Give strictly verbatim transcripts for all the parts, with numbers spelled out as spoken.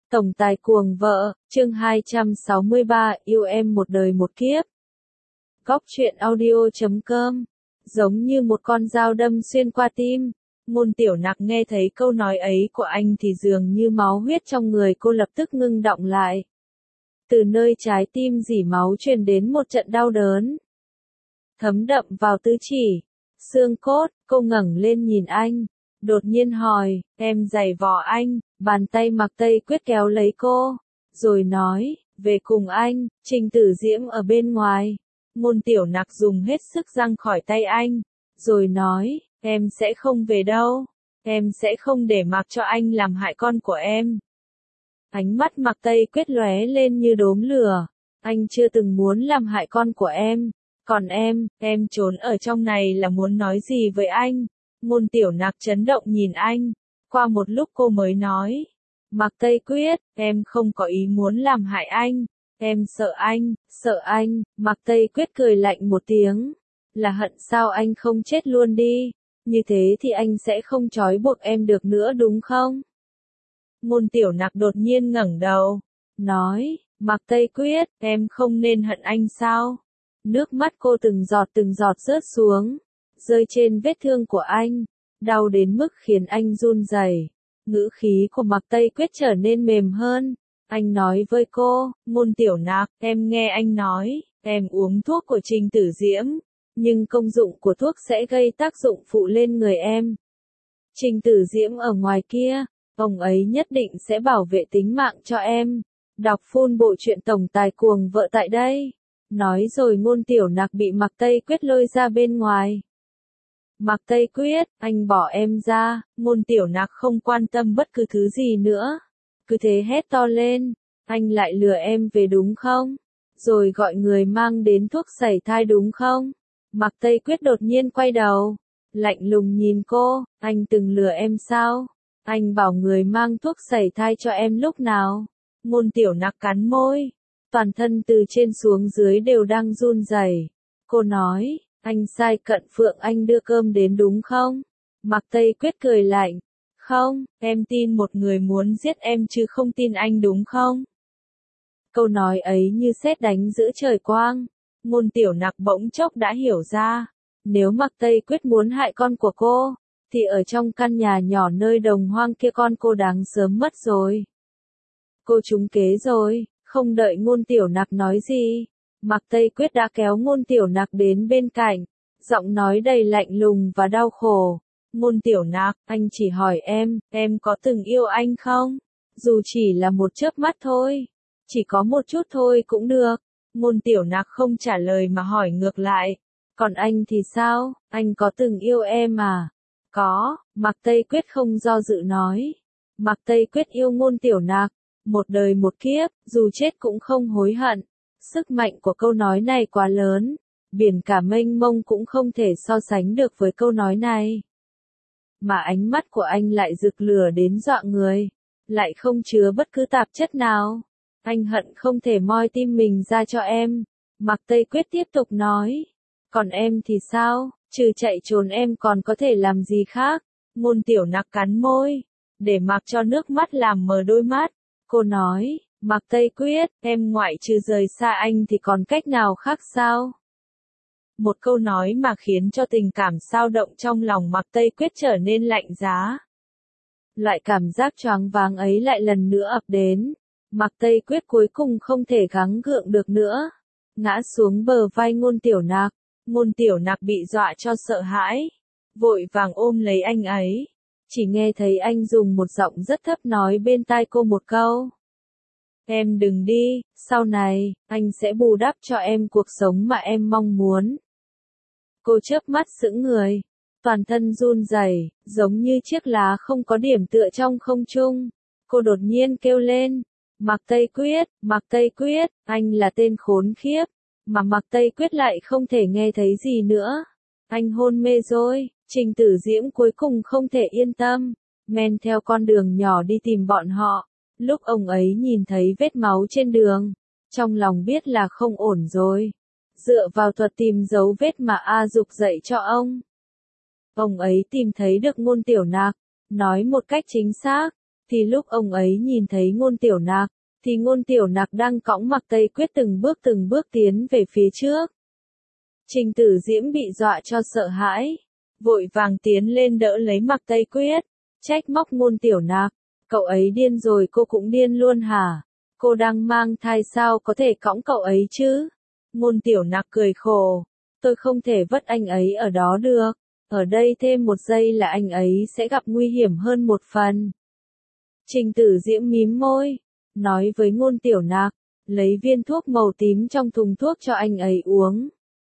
Tổng tài cuồng vợ, chương hai trăm sáu mươi ba, yêu em một đời một kiếp. Góc truyện audio chấm com. Giống như một con dao đâm xuyên qua tim. Ngôn Tiểu Nặc nghe thấy câu nói ấy của anh thì dường như máu huyết trong người cô lập tức ngưng đọng lại. Từ nơi trái tim rỉ máu truyền đến một trận đau đớn. Thấm đậm vào tứ chỉ, xương cốt, cô ngẩng lên nhìn anh. Đột nhiên hỏi, em giày vò anh, bàn tay Mạc Tây Quyết kéo lấy cô, rồi nói, về cùng anh, Trình Tử Diễm ở bên ngoài. Ngôn Tiểu Nặc dùng hết sức giằng khỏi tay anh, rồi nói, em sẽ không về đâu, em sẽ không để mặc cho anh làm hại con của em. Ánh mắt Mạc Tây Quyết lóe lên như đốm lửa, anh chưa từng muốn làm hại con của em, còn em, em trốn ở trong này là muốn nói gì với anh? Ngôn Tiểu Nặc chấn động nhìn anh, qua một lúc cô mới nói, Mạc Tây Quyết, em không có ý muốn làm hại anh, em sợ anh, sợ anh. Mạc Tây Quyết cười lạnh một tiếng, là hận sao anh không chết luôn đi, như thế thì anh sẽ không trói buộc em được nữa đúng không? Ngôn Tiểu Nặc đột nhiên ngẩng đầu, nói, Mạc Tây Quyết, em không nên hận anh sao? Nước mắt cô từng giọt từng giọt rớt xuống, rơi trên vết thương của anh, đau đến mức khiến anh run rẩy. Ngữ khí của Mạc Tây Quyết trở nên mềm hơn. Anh nói với cô, Ngôn Tiểu Nặc, em nghe anh nói, em uống thuốc của Trình Tử Diễm, nhưng công dụng của thuốc sẽ gây tác dụng phụ lên người em. Trình Tử Diễm ở ngoài kia, ông ấy nhất định sẽ bảo vệ tính mạng cho em. Đọc full bộ truyện Tổng tài cuồng vợ tại đây. Nói rồi Ngôn Tiểu Nặc bị Mạc Tây Quyết lôi ra bên ngoài. Mạc Tây Quyết, anh bỏ em ra. Ngôn Tiểu Nặc không quan tâm bất cứ thứ gì nữa. Cứ thế hét to lên, anh lại lừa em về đúng không? Rồi gọi người mang đến thuốc sẩy thai đúng không? Mạc Tây Quyết đột nhiên quay đầu, lạnh lùng nhìn cô, anh từng lừa em sao? Anh bảo người mang thuốc sẩy thai cho em lúc nào? Ngôn Tiểu Nặc cắn môi, toàn thân từ trên xuống dưới đều đang run rẩy. Cô nói, anh sai Cận Phượng Anh đưa cơm đến đúng không? Mạc Tây Quyết cười lạnh, không, em tin một người muốn giết em chứ không tin anh đúng không? Câu nói ấy như sét đánh giữa trời quang. Ngôn Tiểu Nặc bỗng chốc đã hiểu ra, nếu Mạc Tây Quyết muốn hại con của cô, thì ở trong căn nhà nhỏ nơi đồng hoang kia con cô đáng sớm mất rồi. Cô trúng kế rồi. Không đợi Ngôn Tiểu Nặc nói gì, Mạc Tây Quyết đã kéo Ngôn Tiểu Nặc đến bên cạnh, giọng nói đầy lạnh lùng và đau khổ. Ngôn Tiểu Nặc, anh chỉ hỏi em, em có từng yêu anh không? Dù chỉ là một chớp mắt thôi, chỉ có một chút thôi cũng được. Ngôn Tiểu Nặc không trả lời mà hỏi ngược lại, còn anh thì sao, anh có từng yêu em à? Có, Mạc Tây Quyết không do dự nói. Mạc Tây Quyết yêu Ngôn Tiểu Nặc, một đời một kiếp, dù chết cũng không hối hận. Sức mạnh của câu nói này quá lớn, biển cả mênh mông cũng không thể so sánh được với câu nói này. Mà ánh mắt của anh lại rực lửa đến dọa người, lại không chứa bất cứ tạp chất nào. Anh hận không thể moi tim mình ra cho em. Mạc Tây Quyết tiếp tục nói, còn em thì sao, trừ chạy trốn em còn có thể làm gì khác? Ngôn Tiểu Nặc cắn môi, để mặc cho nước mắt làm mờ đôi mắt. Cô nói, Mạc Tây Quyết, em ngoại trừ rời xa anh thì còn cách nào khác sao? Một câu nói mà khiến cho tình cảm xao động trong lòng Mạc Tây Quyết trở nên lạnh giá. Loại cảm giác choáng váng ấy lại lần nữa ập đến. Mạc Tây Quyết cuối cùng không thể gắng gượng được nữa, ngã xuống bờ vai Ngôn Tiểu Nặc. Ngôn Tiểu Nặc bị dọa cho sợ hãi, vội vàng ôm lấy anh ấy. Chỉ nghe thấy anh dùng một giọng rất thấp nói bên tai cô một câu. Em đừng đi, sau này, anh sẽ bù đắp cho em cuộc sống mà em mong muốn. Cô chớp mắt sững người, toàn thân run rẩy, giống như chiếc lá không có điểm tựa trong không trung. Cô đột nhiên kêu lên, Mạc Tây Quyết, Mạc Tây Quyết, anh là tên khốn khiếp. Mà Mạc Tây Quyết lại không thể nghe thấy gì nữa. Anh hôn mê rồi. Trình Tử Diễm cuối cùng không thể yên tâm, men theo con đường nhỏ đi tìm bọn họ. Lúc ông ấy nhìn thấy vết máu trên đường, trong lòng biết là không ổn rồi. Dựa vào thuật tìm dấu vết mà A Dục dạy cho ông, ông ấy tìm thấy được Ngôn Tiểu Nặc, nói một cách chính xác, thì lúc ông ấy nhìn thấy Ngôn Tiểu Nạc, thì Ngôn Tiểu Nạc đang cõng Mạc Tây Quyết từng bước từng bước tiến về phía trước. Trình Tử Diễm bị dọa cho sợ hãi, vội vàng tiến lên đỡ lấy Mạc Tây Quyết, trách móc Ngôn Tiểu Nạc, cậu ấy điên rồi, cô cũng điên luôn hả? Cô đang mang thai sao có thể cõng cậu ấy chứ? Ngôn Tiểu Nạc cười khổ, tôi không thể vất anh ấy ở đó được, ở đây thêm một giây là anh ấy sẽ gặp nguy hiểm hơn một phần. Trình Tử Diễm mím môi, nói với Ngôn Tiểu Nạc, lấy viên thuốc màu tím trong thùng thuốc cho anh ấy uống.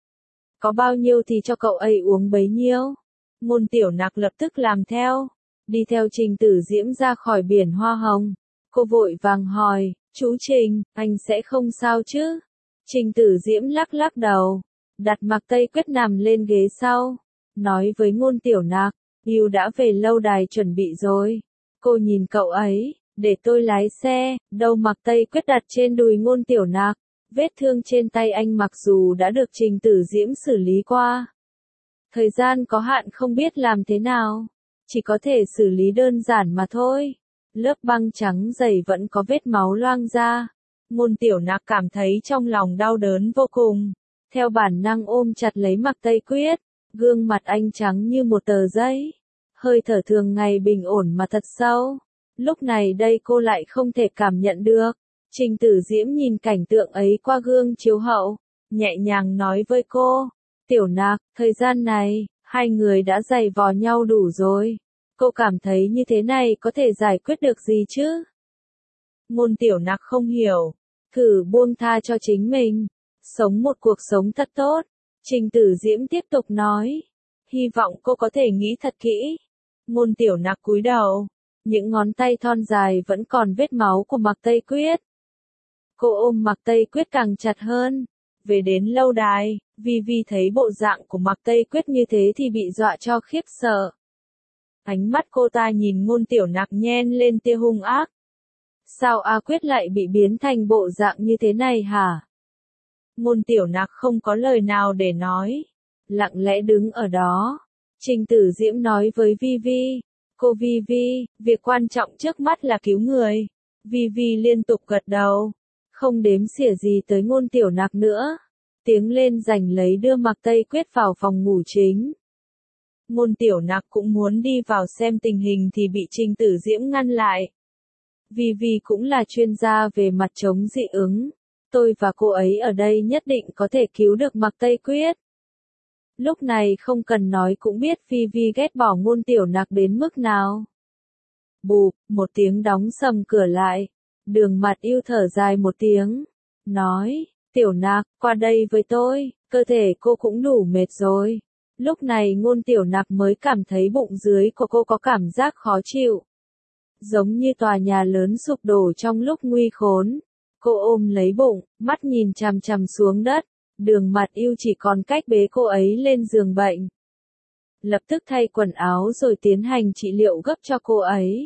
Có bao nhiêu thì cho cậu ấy uống bấy nhiêu. Ngôn Tiểu Nạc lập tức làm theo, đi theo Trình Tử Diễm ra khỏi biển hoa hồng. Cô vội vàng hỏi, chú Trình, anh sẽ không sao chứ? Trình Tử Diễm lắc lắc đầu, đặt Mạc Tây Quyết nằm lên ghế sau, nói với Ngôn Tiểu Nạc, Yêu đã về lâu đài chuẩn bị rồi. Cô nhìn cậu ấy, để tôi lái xe. Đầu Mạc Tây Quyết đặt trên đùi Ngôn Tiểu Nạc, vết thương trên tay anh mặc dù đã được Trình Tử Diễm xử lý qua. Thời gian có hạn không biết làm thế nào, chỉ có thể xử lý đơn giản mà thôi. Lớp băng trắng dày vẫn có vết máu loang ra. Ngôn Tiểu Nạc cảm thấy trong lòng đau đớn vô cùng, theo bản năng ôm chặt lấy Mạc Tây Quyết, gương mặt anh trắng như một tờ giấy, hơi thở thường ngày bình ổn mà thật sâu. Lúc này đây cô lại không thể cảm nhận được. Trình Tử Diễm nhìn cảnh tượng ấy qua gương chiếu hậu, nhẹ nhàng nói với cô, Tiểu Nạc, thời gian này, hai người đã giày vò nhau đủ rồi. Cô cảm thấy như thế này có thể giải quyết được gì chứ? Ngôn Tiểu Nạc không hiểu, thử buông tha cho chính mình, sống một cuộc sống thật tốt. Trình Tử Diễm tiếp tục nói, hy vọng cô có thể nghĩ thật kỹ. Ngôn Tiểu Nạc cúi đầu, những ngón tay thon dài vẫn còn vết máu của Mạc Tây Quyết. Cô ôm Mạc Tây Quyết càng chặt hơn. Về đến lâu đài, Vi Vi thấy bộ dạng của Mạc Tây Quyết như thế thì bị dọa cho khiếp sợ. Ánh mắt cô ta nhìn Ngôn Tiểu Nạc nhen lên tia hung ác. Sao A Quyết lại bị biến thành bộ dạng như thế này hả? Ngôn Tiểu Nạc không có lời nào để nói, lặng lẽ đứng ở đó. Trình Tử Diễm nói với Vi Vi, cô Vi Vi, việc quan trọng trước mắt là cứu người. Vi Vi liên tục gật đầu, không đếm xỉa gì tới Ngôn Tiểu Nạc nữa. Tiếng lên giành lấy đưa Mạc Tây Quyết vào phòng ngủ chính. Ngôn Tiểu Nạc cũng muốn đi vào xem tình hình thì bị Trình Tử Diễm ngăn lại. Vi Vi cũng là chuyên gia về mặt chống dị ứng. Tôi và cô ấy ở đây nhất định có thể cứu được Mạc Tây Quyết. Lúc này không cần nói cũng biết Vi Vi ghét bỏ Ngôn Tiểu Nạc đến mức nào. Bụp, một tiếng đóng sầm cửa lại. Đường Mặt Yêu thở dài một tiếng, nói, Tiểu Nạc, qua đây với tôi, cơ thể cô cũng đủ mệt rồi. Lúc này Ngôn Tiểu Nạc mới cảm thấy bụng dưới của cô có cảm giác khó chịu. Giống như tòa nhà lớn sụp đổ trong lúc nguy khốn. Cô ôm lấy bụng, mắt nhìn chằm chằm xuống đất. Đường Mặt Yêu chỉ còn cách bế cô ấy lên giường bệnh. Lập tức thay quần áo rồi tiến hành trị liệu gấp cho cô ấy.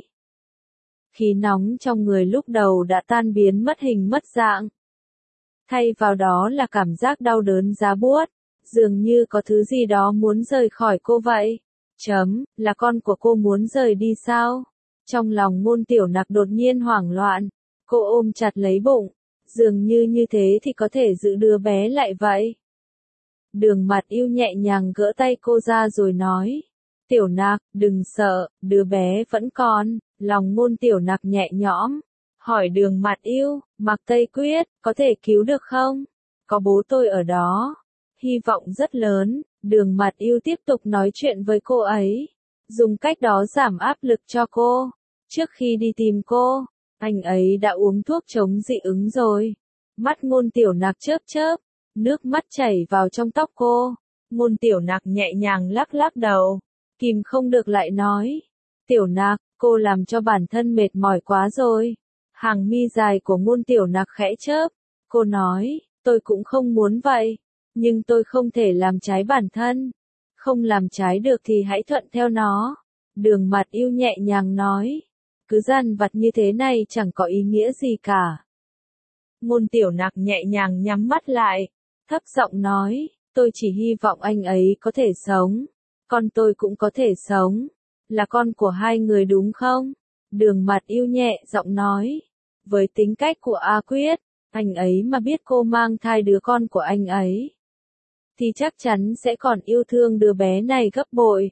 Khí nóng trong người lúc đầu đã tan biến mất hình mất dạng. Thay vào đó là cảm giác đau đớn giá buốt, dường như có thứ gì đó muốn rời khỏi cô vậy. Chấm, là con của cô muốn rời đi sao? Trong lòng Ngôn Tiểu Nạc đột nhiên hoảng loạn, cô ôm chặt lấy bụng, dường như như thế thì có thể giữ đứa bé lại vậy. Đường Mặt Yêu nhẹ nhàng gỡ tay cô ra rồi nói, Tiểu Nạc, đừng sợ, đứa bé vẫn còn. Lòng Ngôn Tiểu Nạc nhẹ nhõm, hỏi Đường Mặt Yêu, Mạc Tây Quyết, có thể cứu được không? Có bố tôi ở đó. Hy vọng rất lớn. Đường Mặt Yêu tiếp tục nói chuyện với cô ấy, dùng cách đó giảm áp lực cho cô. Trước khi đi tìm cô, anh ấy đã uống thuốc chống dị ứng rồi. Mắt Ngôn Tiểu Nạc chớp chớp, nước mắt chảy vào trong tóc cô. Ngôn Tiểu Nạc nhẹ nhàng lắc lắc đầu, kìm không được lại nói, Tiểu Nạc, cô làm cho bản thân mệt mỏi quá rồi. Hàng mi dài của Ngôn Tiểu Nạc khẽ chớp, cô nói, tôi cũng không muốn vậy, nhưng tôi không thể làm trái bản thân. Không làm trái được thì hãy thuận theo nó. Đường Mặt Yêu nhẹ nhàng nói, cứ dằn vặt như thế này chẳng có ý nghĩa gì cả. Ngôn Tiểu Nạc nhẹ nhàng nhắm mắt lại, thấp giọng nói, tôi chỉ hy vọng anh ấy có thể sống, con tôi cũng có thể sống, là con của hai người đúng không? Đường Mặt Yêu nhẹ giọng nói. Với tính cách của A Quyết, anh ấy mà biết cô mang thai đứa con của anh ấy, thì chắc chắn sẽ còn yêu thương đứa bé này gấp bội.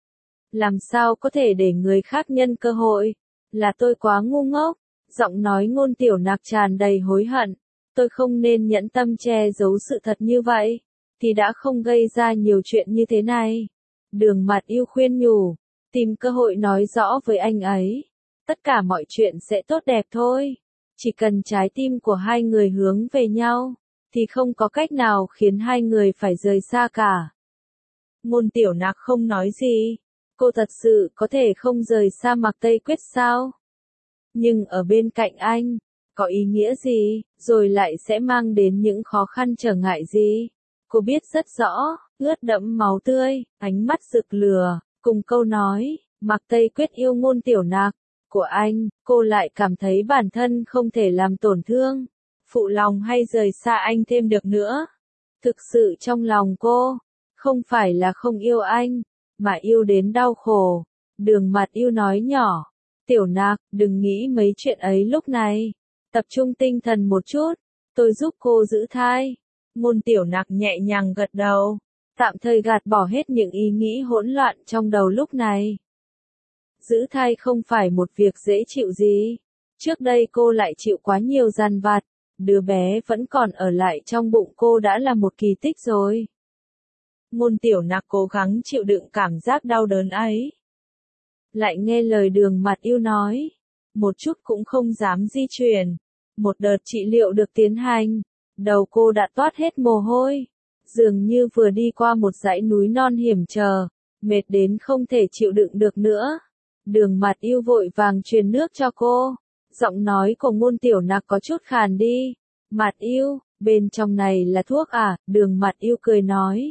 Làm sao có thể để người khác nhân cơ hội? Là tôi quá ngu ngốc. Giọng nói Ngôn Tiểu Nạc tràn đầy hối hận. Tôi không nên nhẫn tâm che giấu sự thật như vậy, thì đã không gây ra nhiều chuyện như thế này. Đường Mặt Yêu khuyên nhủ, tìm cơ hội nói rõ với anh ấy. Tất cả mọi chuyện sẽ tốt đẹp thôi. Chỉ cần trái tim của hai người hướng về nhau, thì không có cách nào khiến hai người phải rời xa cả. Ngôn Tiểu Nạc không nói gì. Cô thật sự có thể không rời xa Mạc Tây Quyết sao? Nhưng ở bên cạnh anh, có ý nghĩa gì, rồi lại sẽ mang đến những khó khăn trở ngại gì? Cô biết rất rõ, ướt đẫm máu tươi, ánh mắt rực lửa, cùng câu nói, Mạc Tây Quyết yêu Ngôn Tiểu Nạc của anh, cô lại cảm thấy bản thân không thể làm tổn thương, phụ lòng hay rời xa anh thêm được nữa. Thực sự trong lòng cô, không phải là không yêu anh, mà yêu đến đau khổ. Đường Mặt Yêu nói nhỏ, Tiểu Nạc, đừng nghĩ mấy chuyện ấy lúc này. Tập trung tinh thần một chút, tôi giúp cô giữ thai. Ngôn Tiểu Nạc nhẹ nhàng gật đầu, tạm thời gạt bỏ hết những ý nghĩ hỗn loạn trong đầu lúc này. Giữ thai không phải một việc dễ chịu gì. Trước đây cô lại chịu quá nhiều dằn vặt, đứa bé vẫn còn ở lại trong bụng cô đã là một kỳ tích rồi. Ngôn Tiểu Nạc cố gắng chịu đựng cảm giác đau đớn ấy. Lại nghe lời Đường Mặt Yêu nói, một chút cũng không dám di chuyển. Một đợt trị liệu được tiến hành, đầu cô đã toát hết mồ hôi, dường như vừa đi qua một dãy núi non hiểm trở, mệt đến không thể chịu đựng được nữa. Đường Mặt Yêu vội vàng truyền nước cho cô, giọng nói của Ngôn Tiểu Nạc có chút khàn đi. Mặt Yêu, bên trong này là thuốc à? Đường Mặt Yêu cười nói.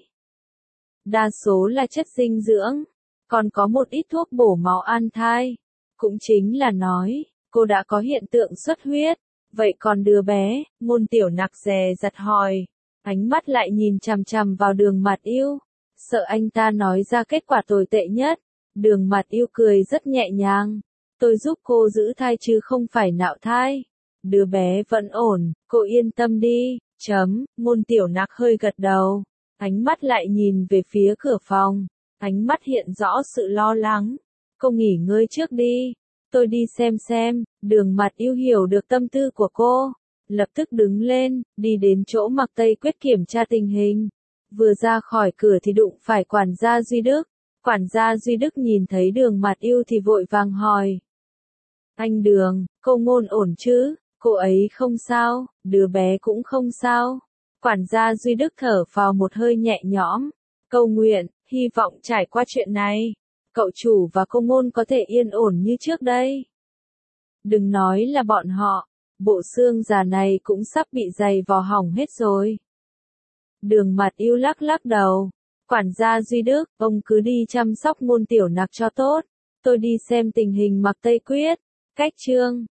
Đa số là chất dinh dưỡng, còn có một ít thuốc bổ máu an thai. Cũng chính là nói, cô đã có hiện tượng xuất huyết. Vậy còn đứa bé? Ngôn Tiểu Nạc dè dặt hỏi, ánh mắt lại nhìn chằm chằm vào Đường Mặt Yêu, sợ anh ta nói ra kết quả tồi tệ nhất. Đường Mặt Yêu cười rất nhẹ nhàng, tôi giúp cô giữ thai chứ không phải nạo thai. Đứa bé vẫn ổn, cô yên tâm đi. Chấm. Ngôn Tiểu Nạc hơi gật đầu, ánh mắt lại nhìn về phía cửa phòng, ánh mắt hiện rõ sự lo lắng. Cô nghỉ ngơi trước đi, tôi đi xem xem. Đường Mặt Yêu hiểu được tâm tư của cô, lập tức đứng lên, đi đến chỗ Mạc Tây Quyết kiểm tra tình hình. Vừa ra khỏi cửa thì đụng phải quản gia Duy Đức. Quản gia Duy Đức nhìn thấy Đường Mặt Yêu thì vội vàng hỏi. Anh Đường, cô Ngôn ổn chứ? Cô ấy không sao, đứa bé cũng không sao. Quản gia Duy Đức thở phào một hơi nhẹ nhõm, cầu nguyện, hy vọng trải qua chuyện này, cậu chủ và cô Ngôn có thể yên ổn như trước đây. Đừng nói là bọn họ, bộ xương già này cũng sắp bị giày vò hỏng hết rồi. Đường Mặt Yêu lắc lắc đầu. Quản gia Duy Đức, ông cứ đi chăm sóc Ngôn Tiểu Nạc cho tốt. Tôi đi xem tình hình Mạc Tây Quyết. Cách chương